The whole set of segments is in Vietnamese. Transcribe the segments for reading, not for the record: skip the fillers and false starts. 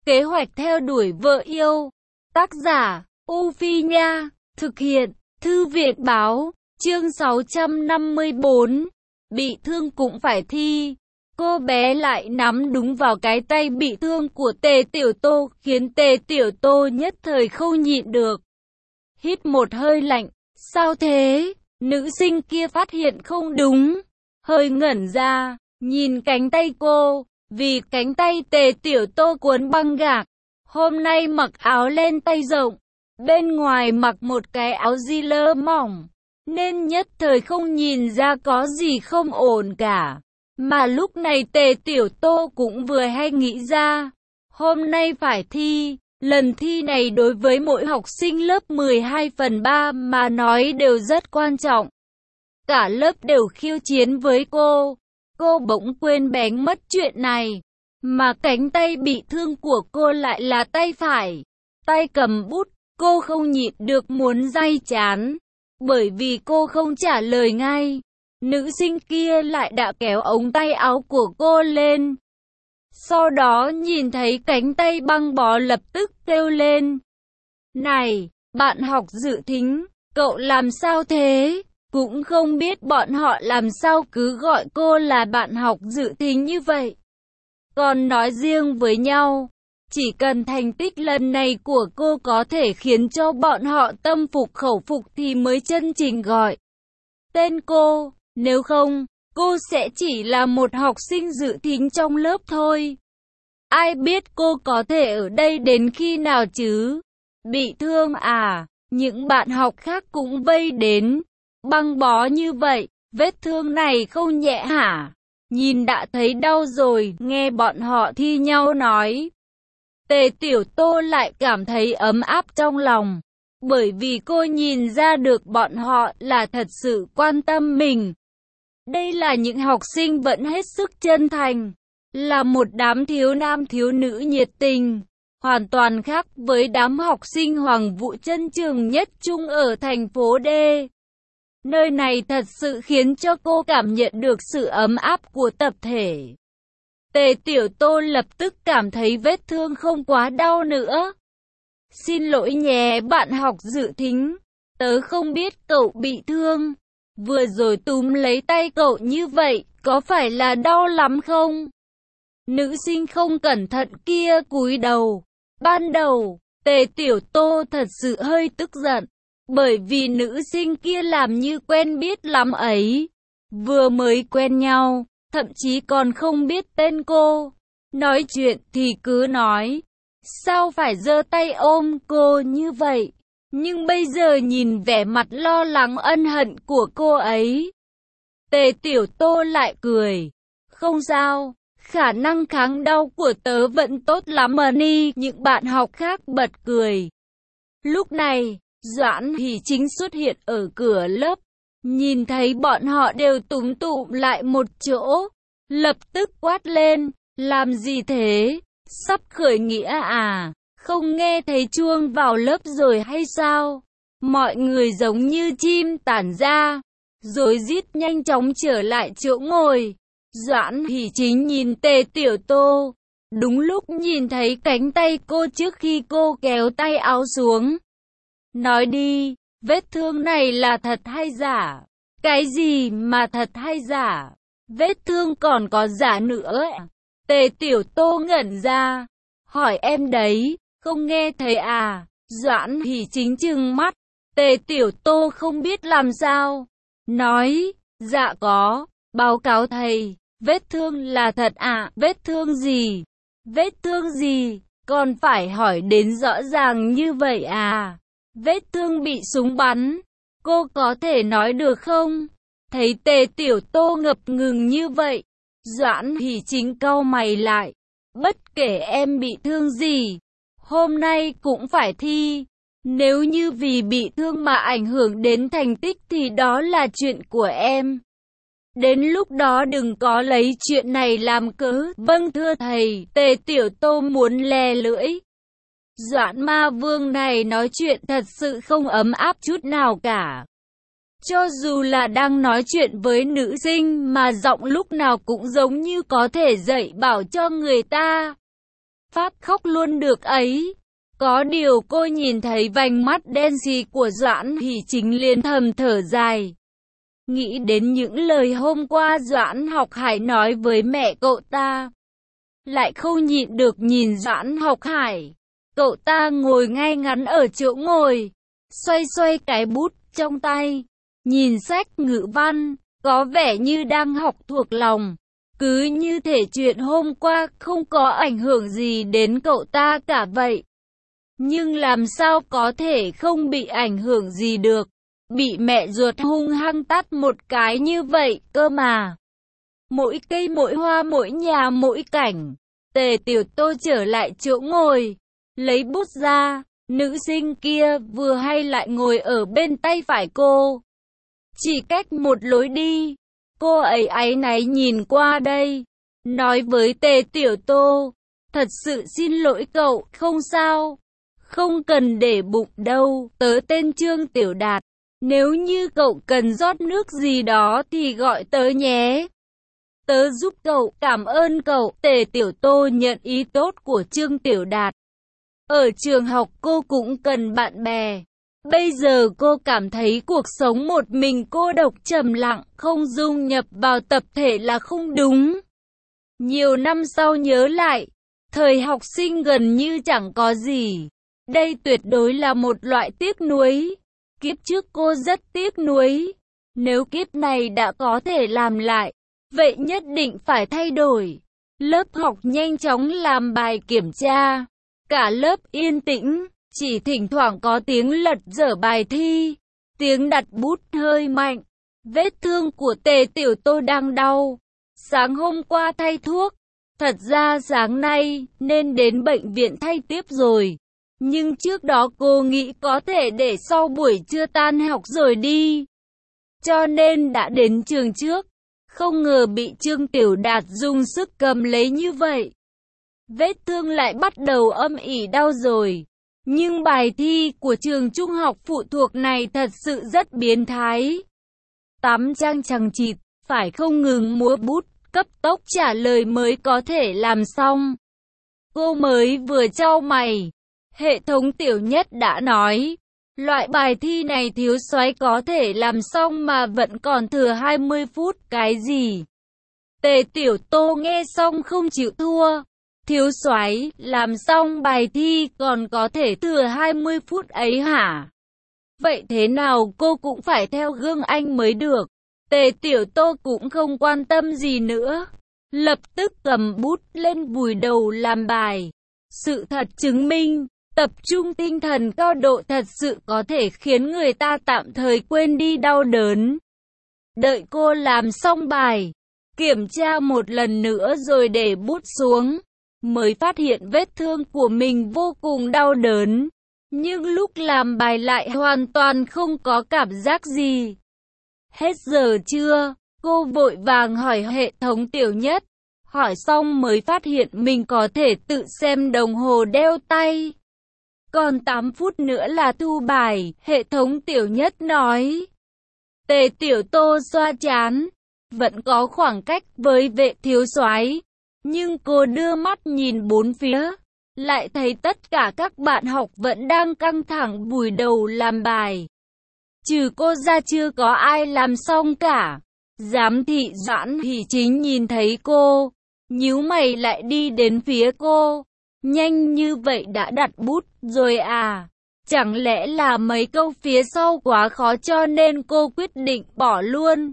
Kế hoạch theo đuổi vợ yêu. Tác giả, U Phi Nha. Thực hiện, Thư viện Báo. Chương 654. Bị thương cũng phải thi. Cô bé lại nắm đúng vào cái tay bị thương của Tề Tiểu Tô, khiến Tề Tiểu Tô nhất thời không nhịn được. Hít một hơi lạnh. Sao thế? Nữ sinh kia phát hiện không đúng, hơi ngẩn ra, nhìn cánh tay cô, vì cánh tay Tề Tiểu Tô cuốn băng gạc. Hôm nay mặc áo len tay rộng, bên ngoài mặc một cái áo di lơ mỏng, nên nhất thời không nhìn ra có gì không ổn cả. Mà lúc này Tề Tiểu Tô cũng vừa hay nghĩ ra, hôm nay phải thi. Lần thi này đối với mỗi học sinh lớp 12/3 mà nói đều rất quan trọng. Cả lớp đều khiêu chiến với cô. Cô bỗng quên bén mất chuyện này. Mà cánh tay bị thương của cô lại là tay phải. Tay cầm bút, cô không nhịn được muốn day chán. Bởi vì cô không trả lời ngay, nữ sinh kia lại đã kéo ống tay áo của cô lên. Sau đó nhìn thấy cánh tay băng bó lập tức kêu lên. Này, bạn học dự thính, cậu làm sao thế? Cũng không biết bọn họ làm sao cứ gọi cô là bạn học dự thính như vậy. Còn nói riêng với nhau, chỉ cần thành tích lần này của cô có thể khiến cho bọn họ tâm phục khẩu phục thì mới chân chính gọi tên cô, nếu không, cô sẽ chỉ là một học sinh dự thính trong lớp thôi. Ai biết cô có thể ở đây đến khi nào chứ? Bị thương à? Những bạn học khác cũng vây đến. Băng bó như vậy, vết thương này không nhẹ hả? Nhìn đã thấy đau rồi, nghe bọn họ thi nhau nói. Tề Tiểu Tô lại cảm thấy ấm áp trong lòng. Bởi vì cô nhìn ra được bọn họ là thật sự quan tâm mình. Đây là những học sinh vẫn hết sức chân thành. Là một đám thiếu nam thiếu nữ nhiệt tình. Hoàn toàn khác với đám học sinh Hoàng Vũ Chân Trường nhất trung ở thành phố D. Nơi này thật sự khiến cho cô cảm nhận được sự ấm áp của tập thể. Tề Tiểu Tô lập tức cảm thấy vết thương không quá đau nữa. Xin lỗi nhé bạn học dự thính, tớ không biết cậu bị thương. Vừa rồi túm lấy tay cậu như vậy, có phải là đau lắm không? Nữ sinh không cẩn thận kia cúi đầu. Ban đầu, Tề Tiểu Tô thật sự hơi tức giận. Bởi vì nữ sinh kia làm như quen biết lắm ấy. Vừa mới quen nhau, thậm chí còn không biết tên cô. Nói chuyện thì cứ nói. Sao phải giơ tay ôm cô như vậy? Nhưng bây giờ nhìn vẻ mặt lo lắng ân hận của cô ấy, Tề Tiểu Tô lại cười. Không sao, khả năng kháng đau của tớ vẫn tốt lắm mà ni. Những bạn học khác bật cười. Lúc này, Doãn Hỷ Chính xuất hiện ở cửa lớp. Nhìn thấy bọn họ đều túm tụm lại một chỗ, lập tức quát lên. Làm gì thế? Sắp khởi nghĩa à? Không nghe thấy chuông vào lớp rồi hay sao? Mọi người giống như chim tản ra, rồi rít nhanh chóng trở lại chỗ ngồi. Doãn Hỷ Chính nhìn Tề Tiểu Tô, đúng lúc nhìn thấy cánh tay cô trước khi cô kéo tay áo xuống. Nói đi, vết thương này là thật hay giả? Cái gì mà thật hay giả? Vết thương còn có giả nữa. Tề Tiểu Tô ngẩn ra, hỏi em đấy, không nghe thấy à? Doãn Hỷ Chính trừng mắt. Tề Tiểu Tô không biết làm sao. Nói, dạ có, báo cáo thầy, vết thương là thật à? Vết thương gì? Vết thương gì? Còn phải hỏi đến rõ ràng như vậy à? Vết thương bị súng bắn. Cô có thể nói được không? Thấy Tề Tiểu Tô ngập ngừng như vậy, Doãn Hỷ Chính cau mày lại. Bất kể em bị thương gì, hôm nay cũng phải thi. Nếu như vì bị thương mà ảnh hưởng đến thành tích thì đó là chuyện của em. Đến lúc đó đừng có lấy chuyện này làm cớ. Vâng thưa thầy. Tề Tiểu Tô muốn le lưỡi. Doãn ma vương này nói chuyện thật sự không ấm áp chút nào cả. Cho dù là đang nói chuyện với nữ sinh mà giọng lúc nào cũng giống như có thể dạy bảo cho người ta. Pháp khóc luôn được ấy. Có điều cô nhìn thấy vành mắt đen sì của Doãn Hỷ Chính liền thầm thở dài. Nghĩ đến những lời hôm qua Doãn Học Hải nói với mẹ cậu ta. Lại không nhịn được nhìn Doãn Học Hải. Cậu ta ngồi ngay ngắn ở chỗ ngồi, xoay xoay cái bút trong tay, nhìn sách ngữ văn, có vẻ như đang học thuộc lòng. Cứ như thể chuyện hôm qua không có ảnh hưởng gì đến cậu ta cả vậy. Nhưng làm sao có thể không bị ảnh hưởng gì được, bị mẹ ruột hung hăng tát một cái như vậy cơ mà. Mỗi cây mỗi hoa mỗi nhà mỗi cảnh. Tề Tiểu Tô trở lại chỗ ngồi, lấy bút ra, nữ sinh kia vừa hay lại ngồi ở bên tay phải cô. Chỉ cách một lối đi, cô ấy áy náy nhìn qua đây, nói với Tề Tiểu Tô, thật sự xin lỗi cậu, không sao, không cần để bụng đâu, tớ tên Trương Tiểu Đạt, nếu như cậu cần rót nước gì đó thì gọi tớ nhé. Tớ giúp cậu, cảm ơn cậu. Tề Tiểu Tô nhận ý tốt của Trương Tiểu Đạt. Ở trường học cô cũng cần bạn bè. Bây giờ cô cảm thấy cuộc sống một mình cô độc trầm lặng, không dung nhập vào tập thể là không đúng. Nhiều năm sau nhớ lại, thời học sinh gần như chẳng có gì. Đây tuyệt đối là một loại tiếc nuối. Kiếp trước cô rất tiếc nuối. Nếu kiếp này đã có thể làm lại, vậy nhất định phải thay đổi. Lớp học nhanh chóng làm bài kiểm tra. Cả lớp yên tĩnh, chỉ thỉnh thoảng có tiếng lật dở bài thi, tiếng đặt bút hơi mạnh. Vết thương của Tề Tiểu Tô đang đau. Sáng hôm qua thay thuốc, thật ra sáng nay nên đến bệnh viện thay tiếp rồi. Nhưng trước đó cô nghĩ có thể để sau buổi trưa tan học rồi đi. Cho nên đã đến trường trước. Không ngờ bị Trương Tiểu Đạt dùng sức cầm lấy như vậy. Vết thương lại bắt đầu âm ỉ đau rồi. Nhưng bài thi của trường trung học phụ thuộc này thật sự rất biến thái. 8 trang chằng chịt, phải không ngừng múa bút, cấp tốc trả lời mới có thể làm xong. Cô mới vừa chau mày. Hệ thống Tiểu Nhất đã nói, loại bài thi này Thiếu Soái có thể làm xong mà vẫn còn thừa 20 phút cái gì. Tề Tiểu Tô nghe xong không chịu thua. Thiếu Soái, làm xong bài thi còn có thể thừa 20 phút ấy hả? Vậy thế nào cô cũng phải theo gương anh mới được. Tề Tiểu Tô cũng không quan tâm gì nữa. Lập tức cầm bút lên vùi đầu làm bài. Sự thật chứng minh, tập trung tinh thần cao độ thật sự có thể khiến người ta tạm thời quên đi đau đớn. Đợi cô làm xong bài, kiểm tra một lần nữa rồi để bút xuống, mới phát hiện vết thương của mình vô cùng đau đớn. Nhưng lúc làm bài lại hoàn toàn không có cảm giác gì. Hết giờ chưa? Cô vội vàng hỏi hệ thống Tiểu Nhất. Hỏi xong mới phát hiện mình có thể tự xem đồng hồ đeo tay. Còn 8 phút nữa là thu bài, hệ thống Tiểu Nhất nói. Tề Tiểu Tô xoa trán. Vẫn có khoảng cách với vệ thiếu soái, nhưng cô đưa mắt nhìn bốn phía, lại thấy tất cả các bạn học vẫn đang căng thẳng vùi đầu làm bài. Trừ cô ra chưa có ai làm xong cả. Giám thị Doãn Hỷ Chính nhìn thấy cô, nhíu mày lại đi đến phía cô. Nhanh như vậy đã đặt bút rồi à? Chẳng lẽ là mấy câu phía sau quá khó cho nên cô quyết định bỏ luôn?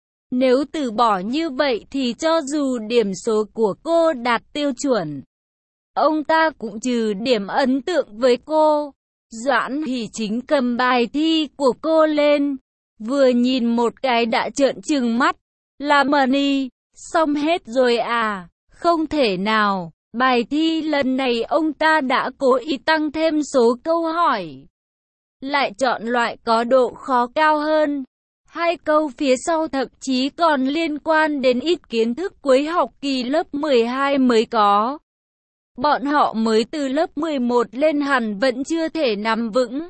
Nếu từ bỏ như vậy thì cho dù điểm số của cô đạt tiêu chuẩn, ông ta cũng trừ điểm ấn tượng với cô. Doãn Hỷ Chính cầm bài thi của cô lên, vừa nhìn một cái đã trợn trừng mắt. Là Mani, xong hết rồi à? Không thể nào. Bài thi lần này ông ta đã cố ý tăng thêm số câu hỏi, lại chọn loại có độ khó cao hơn. 2 câu phía sau thậm chí còn liên quan đến ít kiến thức cuối học kỳ lớp 12 mới có. Bọn họ mới từ lớp 11 lên hẳn vẫn chưa thể nắm vững.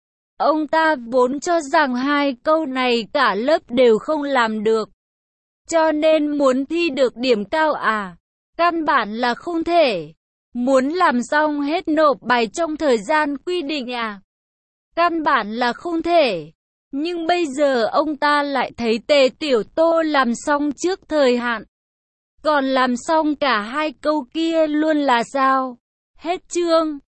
Ông ta vốn cho rằng 2 câu này cả lớp đều không làm được. Cho nên muốn thi được điểm cao à? Căn bản là không thể. Muốn làm xong hết nộp bài trong thời gian quy định à? Căn bản là không thể. Nhưng bây giờ ông ta lại thấy Tề Tiểu Tô làm xong trước thời hạn. Còn làm xong cả hai câu kia luôn là sao? Hết chương.